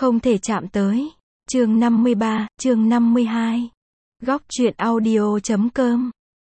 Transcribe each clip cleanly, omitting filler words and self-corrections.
Không thể chạm tới. Chương 53, chương 52. Góc truyện audio.com.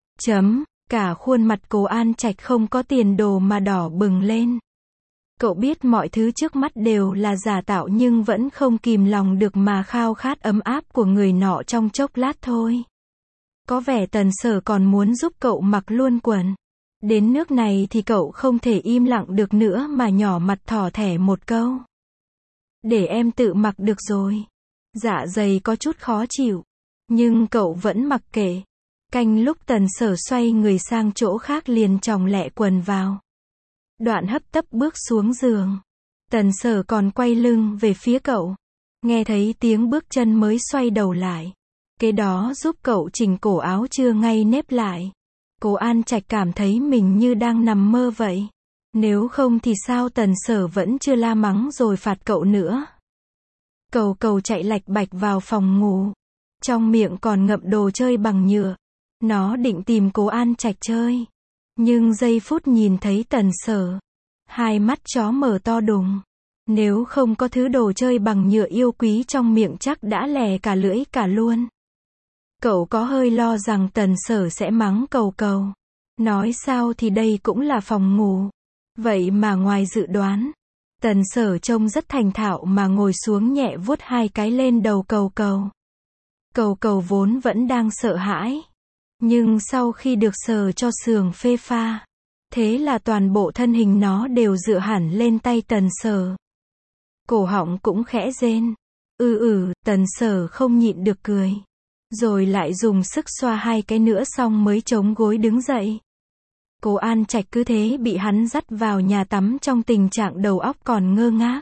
Cả khuôn mặt Cố An Trạch không có tiền đồ mà đỏ bừng lên. Cậu biết mọi thứ trước mắt đều là giả tạo nhưng vẫn không kìm lòng được mà khao khát ấm áp của người nọ trong chốc lát thôi. Có vẻ Tần Sở còn muốn giúp cậu mặc luôn quần. Đến nước này thì cậu không thể im lặng được nữa mà nhỏ mặt thỏ thẻ một câu. Để em tự mặc được rồi. Dạ dày có chút khó chịu. Nhưng cậu vẫn mặc kệ. Canh lúc Tần Sở xoay người sang chỗ khác liền chòng lẹ quần vào. Đoạn hấp tấp bước xuống giường. Tần Sở còn quay lưng về phía cậu. Nghe thấy tiếng bước chân mới xoay đầu lại. Kế đó giúp cậu chỉnh cổ áo chưa ngay nếp lại. Cố An Trạch cảm thấy mình như đang nằm mơ vậy. Nếu không thì sao Tần Sở vẫn chưa la mắng rồi phạt cậu nữa. Cầu chạy lạch bạch vào phòng ngủ. Trong miệng còn ngậm đồ chơi bằng nhựa. Nó định tìm Cố An Trạch chơi. Nhưng giây phút nhìn thấy Tần Sở. Hai mắt chó mở to đùng. Nếu không có thứ đồ chơi bằng nhựa yêu quý trong miệng chắc đã lè cả lưỡi cả luôn. Cậu có hơi lo rằng Tần Sở sẽ mắng cầu. Nói sao thì đây cũng là phòng ngủ. Vậy mà ngoài dự đoán. Tần Sở trông rất thành thạo mà ngồi xuống nhẹ vuốt hai cái lên đầu cầu. Cầu vốn vẫn đang sợ hãi. Nhưng sau khi được sờ cho sườn phê pha. Thế là toàn bộ thân hình nó đều dựa hẳn lên tay Tần Sở. Cổ họng cũng khẽ rên. Tần Sở không nhịn được cười. Rồi lại dùng sức xoa hai cái nữa xong mới chống gối đứng dậy. Cố An Trạch cứ thế bị hắn dắt vào nhà tắm trong tình trạng đầu óc còn ngơ ngác.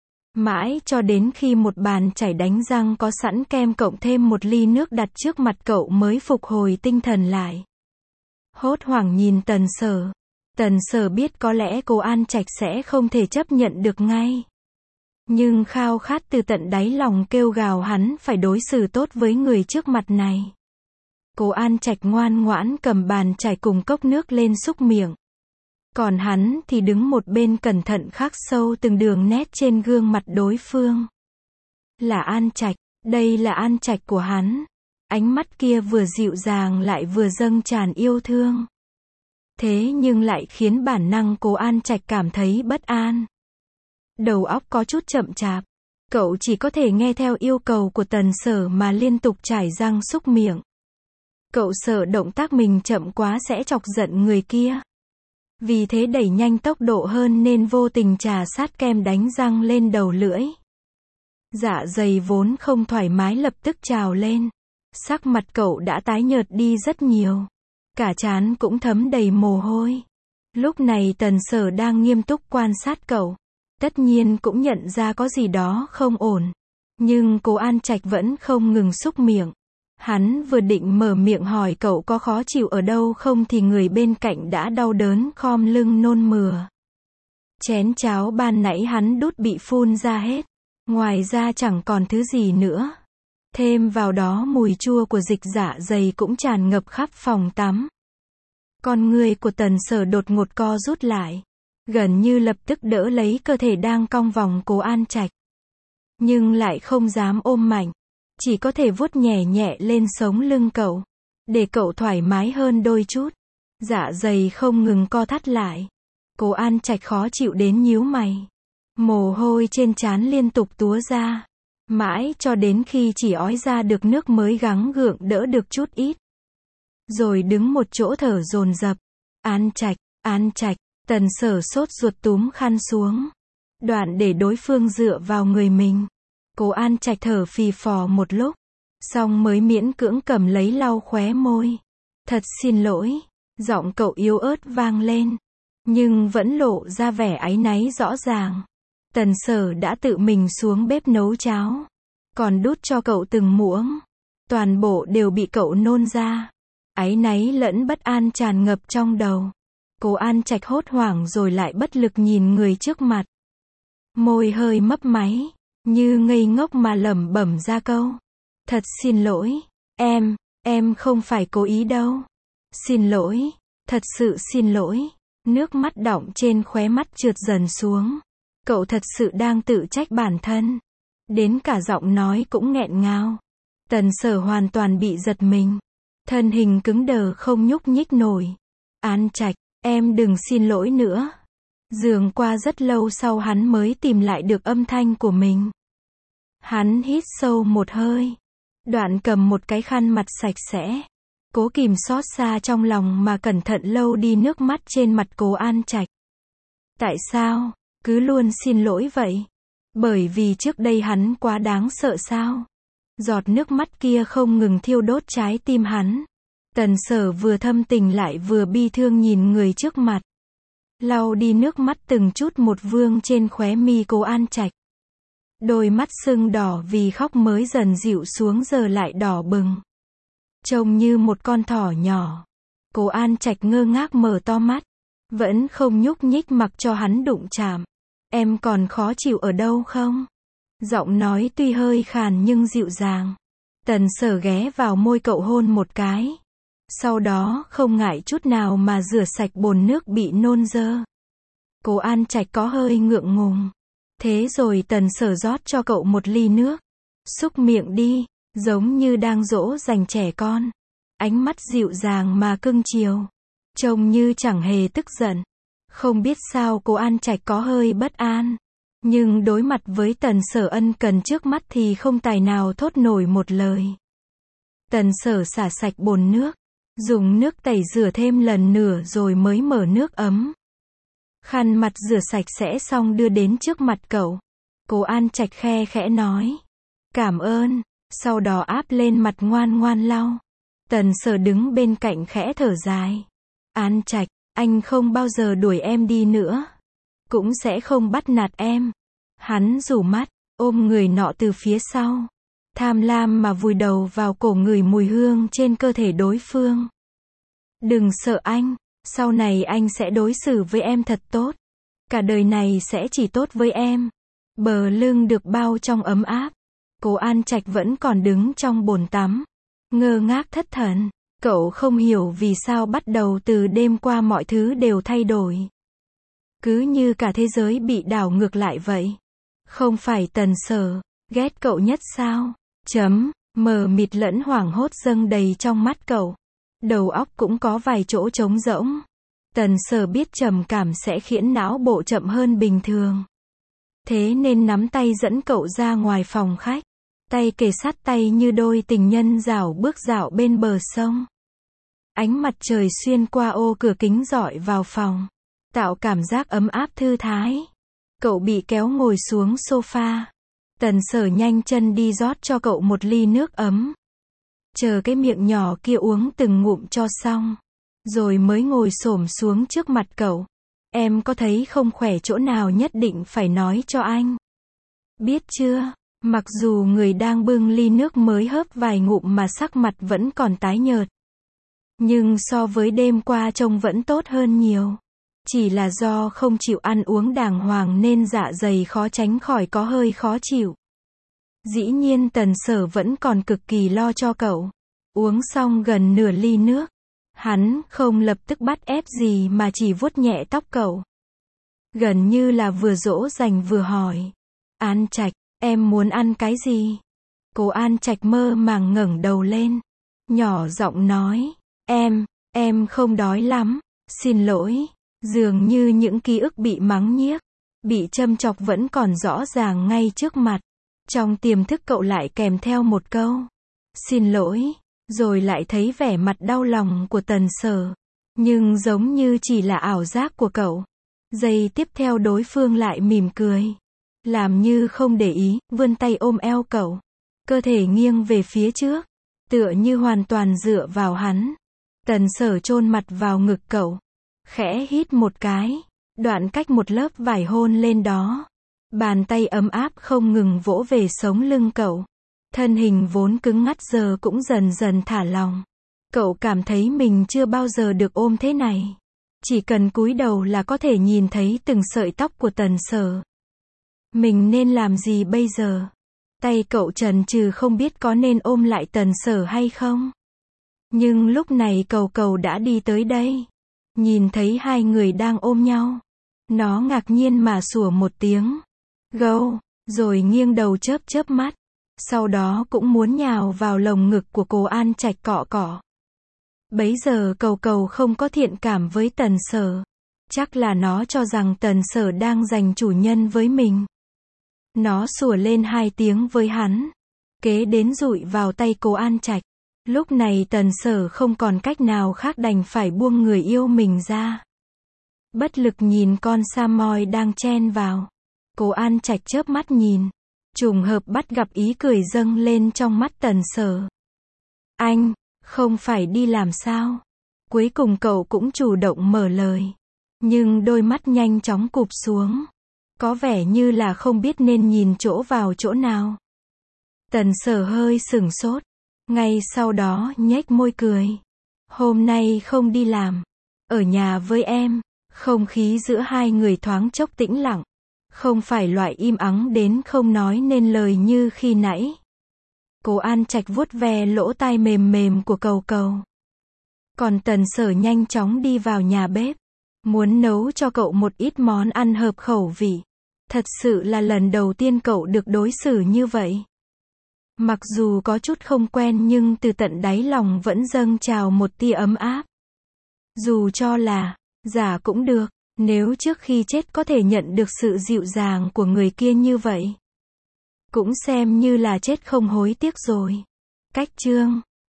Mãi cho đến khi một bàn chải đánh răng có sẵn kem cộng thêm một ly nước đặt trước mặt cậu mới phục hồi tinh thần lại. Hốt hoảng nhìn Tần Sở. Tần Sở biết có lẽ Cố An Trạch sẽ không thể chấp nhận được ngay. Nhưng khao khát từ tận đáy lòng kêu gào hắn phải đối xử tốt với người trước mặt này. Cố An Trạch ngoan ngoãn cầm bàn chải cùng cốc nước lên súc miệng. Còn hắn thì đứng một bên cẩn thận khắc sâu từng đường nét trên gương mặt đối phương. Là An Trạch, đây là An Trạch của hắn. Ánh mắt kia vừa dịu dàng lại vừa dâng tràn yêu thương. Thế nhưng lại khiến bản năng Cố An Trạch cảm thấy bất an. Đầu óc có chút chậm chạp. Cậu chỉ có thể nghe theo yêu cầu của Tần Sở mà liên tục chải răng súc miệng. Cậu sợ động tác mình chậm quá sẽ chọc giận người kia. Vì thế đẩy nhanh tốc độ hơn nên vô tình trà sát kem đánh răng lên đầu lưỡi. Dạ dày vốn không thoải mái lập tức trào lên. Sắc mặt cậu đã tái nhợt đi rất nhiều. Cả trán cũng thấm đầy mồ hôi. Lúc này Tần Sở đang nghiêm túc quan sát cậu. Tất nhiên cũng nhận ra có gì đó không ổn. Nhưng Cố An Trạch vẫn không ngừng súc miệng. Hắn vừa định mở miệng hỏi cậu có khó chịu ở đâu không thì người bên cạnh đã đau đớn khom lưng nôn mửa. Chén cháo ban nãy hắn đút bị phun ra hết. Ngoài ra chẳng còn thứ gì nữa. Thêm vào đó mùi chua của dịch dạ dày cũng tràn ngập khắp phòng tắm. Con người của Tần Sở đột ngột co rút lại. Gần như lập tức đỡ lấy cơ thể đang cong vòng Cố An Trạch. Nhưng lại không dám ôm mạnh. Chỉ có thể vuốt nhẹ nhẹ lên sống lưng cậu. Để cậu thoải mái hơn đôi chút. Dạ dày không ngừng co thắt lại. Cố An Trạch khó chịu đến nhíu mày. Mồ hôi trên trán liên tục túa ra. Mãi cho đến khi chỉ ói ra được nước mới gắng gượng đỡ được chút ít. Rồi đứng một chỗ thở dồn dập. An Trạch. Tần Sở sốt ruột túm khăn xuống. Đoạn để đối phương dựa vào người mình. Cố An Trạch thở phì phò một lúc. Xong mới miễn cưỡng cầm lấy lau khóe môi. Thật xin lỗi. Giọng cậu yếu ớt vang lên. Nhưng vẫn lộ ra vẻ áy náy rõ ràng. Tần Sở đã tự mình xuống bếp nấu cháo. Còn đút cho cậu từng muỗng. Toàn bộ đều bị cậu nôn ra. Áy náy lẫn bất an tràn ngập trong đầu. Cố An Trạch hốt hoảng rồi lại bất lực nhìn người trước mặt. Môi hơi mấp máy. Như ngây ngốc mà lẩm bẩm ra câu. Thật xin lỗi. Em không phải cố ý đâu. Xin lỗi. Thật sự xin lỗi. Nước mắt đọng trên khóe mắt trượt dần xuống. Cậu thật sự đang tự trách bản thân. Đến cả giọng nói cũng nghẹn ngào. Tần Sở hoàn toàn bị giật mình. Thân hình cứng đờ không nhúc nhích nổi. An Trạch, em đừng xin lỗi nữa. Dường qua rất lâu sau hắn mới tìm lại được âm thanh của mình. Hắn hít sâu một hơi. Đoạn cầm một cái khăn mặt sạch sẽ. Cố kìm xót xa trong lòng mà cẩn thận lau đi nước mắt trên mặt cố An Trạch. Tại sao, cứ luôn xin lỗi vậy? Bởi vì trước đây hắn quá đáng sợ sao? Giọt nước mắt kia không ngừng thiêu đốt trái tim hắn. Tần Sở vừa thâm tình lại vừa bi thương nhìn người trước mặt. Lau đi nước mắt từng chút một vương trên khóe mi cố An Trạch. Đôi mắt sưng đỏ vì khóc mới dần dịu xuống giờ lại đỏ bừng. Trông như một con thỏ nhỏ. Cố An Trạch ngơ ngác mở to mắt. Vẫn không nhúc nhích mặc cho hắn đụng chạm. Em còn khó chịu ở đâu không? Giọng nói tuy hơi khàn nhưng dịu dàng. Tần Sở ghé vào môi cậu hôn một cái. Sau đó không ngại chút nào mà rửa sạch bồn nước bị nôn dơ. Cố An Trạch có hơi ngượng ngùng. Thế rồi Tần Sở rót cho cậu một ly nước. Xúc miệng đi, giống như đang dỗ dành trẻ con. Ánh mắt dịu dàng mà cưng chiều. Trông như chẳng hề tức giận. Không biết sao cố An Trạch có hơi bất an. Nhưng đối mặt với Tần Sở ân cần trước mắt thì không tài nào thốt nổi một lời. Tần Sở xả sạch bồn nước. Dùng nước tẩy rửa thêm lần nữa rồi mới mở nước ấm. Khăn mặt rửa sạch sẽ xong đưa đến trước mặt cậu. Cố An Trạch khe khẽ nói. Cảm ơn. Sau đó áp lên mặt ngoan ngoan lau. Tần Sở đứng bên cạnh khẽ thở dài. An Trạch, anh không bao giờ đuổi em đi nữa. Cũng sẽ không bắt nạt em. Hắn rủ mắt, ôm người nọ từ phía sau. Tham lam mà vùi đầu vào cổ ngửi mùi hương trên cơ thể đối phương. Đừng sợ anh, sau này anh sẽ đối xử với em thật tốt. Cả đời này sẽ chỉ tốt với em. Bờ lưng được bao trong ấm áp. Cố An Trạch vẫn còn đứng trong bồn tắm. Ngơ ngác thất thần. Cậu không hiểu vì sao bắt đầu từ đêm qua mọi thứ đều thay đổi. Cứ như cả thế giới bị đảo ngược lại vậy. Không phải Tần Sở ghét cậu nhất sao? Mờ mịt lẫn hoảng hốt dâng đầy trong mắt cậu. Đầu óc cũng có vài chỗ trống rỗng. Tần Sở biết trầm cảm sẽ khiến não bộ chậm hơn bình thường. Thế nên nắm tay dẫn cậu ra ngoài phòng khách. Tay kề sát tay như đôi tình nhân dạo bước dạo bên bờ sông. Ánh mặt trời xuyên qua ô cửa kính rọi vào phòng. Tạo cảm giác ấm áp thư thái. Cậu bị kéo ngồi xuống sofa. Tần Sở nhanh chân đi rót cho cậu một ly nước ấm. Chờ cái miệng nhỏ kia uống từng ngụm cho xong. Rồi mới ngồi xổm xuống trước mặt cậu. Em có thấy không khỏe chỗ nào nhất định phải nói cho anh. Biết chưa? Mặc dù người đang bưng ly nước mới hớp vài ngụm mà sắc mặt vẫn còn tái nhợt. Nhưng so với đêm qua trông vẫn tốt hơn nhiều. Chỉ là do không chịu ăn uống đàng hoàng nên dạ dày khó tránh khỏi có hơi khó chịu. Dĩ nhiên Tần Sở vẫn còn cực kỳ lo cho cậu. Uống xong gần nửa ly nước. Hắn không lập tức bắt ép gì mà chỉ vuốt nhẹ tóc cậu. Gần như là vừa dỗ dành vừa hỏi. An Trạch, em muốn ăn cái gì? Cố An Trạch mơ màng ngẩng đầu lên. Nhỏ giọng nói. Em không đói lắm. Xin lỗi. Dường như những ký ức bị mắng nhiếc, bị châm chọc vẫn còn rõ ràng ngay trước mặt. Trong tiềm thức cậu lại kèm theo một câu. Xin lỗi. Rồi lại thấy vẻ mặt đau lòng của Tần Sở. Nhưng giống như chỉ là ảo giác của cậu. Giây tiếp theo đối phương lại mỉm cười. Làm như không để ý, vươn tay ôm eo cậu. Cơ thể nghiêng về phía trước. Tựa như hoàn toàn dựa vào hắn. Tần Sở chôn mặt vào ngực cậu. Khẽ hít một cái. Đoạn cách một lớp vải hôn lên đó. Bàn tay ấm áp không ngừng vỗ về sống lưng cậu. Thân hình vốn cứng ngắt giờ cũng dần dần thả lỏng. Cậu cảm thấy mình chưa bao giờ được ôm thế này. Chỉ cần cúi đầu là có thể nhìn thấy từng sợi tóc của Tần Sở. Mình nên làm gì bây giờ? Tay cậu chần chừ không biết có nên ôm lại Tần Sở hay không. Nhưng lúc này cầu đã đi tới đây. Nhìn thấy hai người đang ôm nhau. Nó ngạc nhiên mà sủa một tiếng. Gâu, rồi nghiêng đầu chớp chớp mắt. Sau đó cũng muốn nhào vào lồng ngực của cô An Trạch cọ cọ. Bấy giờ Cầu Cầu không có thiện cảm với Tần Sở. Chắc là nó cho rằng Tần Sở đang giành chủ nhân với mình. Nó sủa lên 2 tiếng với hắn. Kế đến dụi vào tay cô An Trạch. Lúc này Tần Sở không còn cách nào khác đành phải buông người yêu mình ra. Bất lực nhìn con Samoy đang chen vào. Cô An Trạch chớp mắt nhìn. Trùng hợp bắt gặp ý cười dâng lên trong mắt Tần Sở. Anh, không phải đi làm sao? Cuối cùng cậu cũng chủ động mở lời. Nhưng đôi mắt nhanh chóng cụp xuống. Có vẻ như là không biết nên nhìn chỗ vào chỗ nào. Tần Sở hơi sửng sốt. Ngay sau đó nhếch môi cười. Hôm nay không đi làm. Ở nhà với em. Không khí giữa hai người thoáng chốc tĩnh lặng. Không phải loại im ắng đến không nói nên lời như khi nãy. Cô An Trạch vuốt ve lỗ tai mềm mềm của Cầu Cầu. Còn Tần Sở nhanh chóng đi vào nhà bếp. Muốn nấu cho cậu một ít món ăn hợp khẩu vị. Thật sự là lần đầu tiên cậu được đối xử như vậy. Mặc dù có chút không quen nhưng từ tận đáy lòng vẫn dâng trào một tia ấm áp. Dù cho là giả cũng được, nếu trước khi chết có thể nhận được sự dịu dàng của người kia như vậy. Cũng xem như là chết không hối tiếc rồi. Cách chương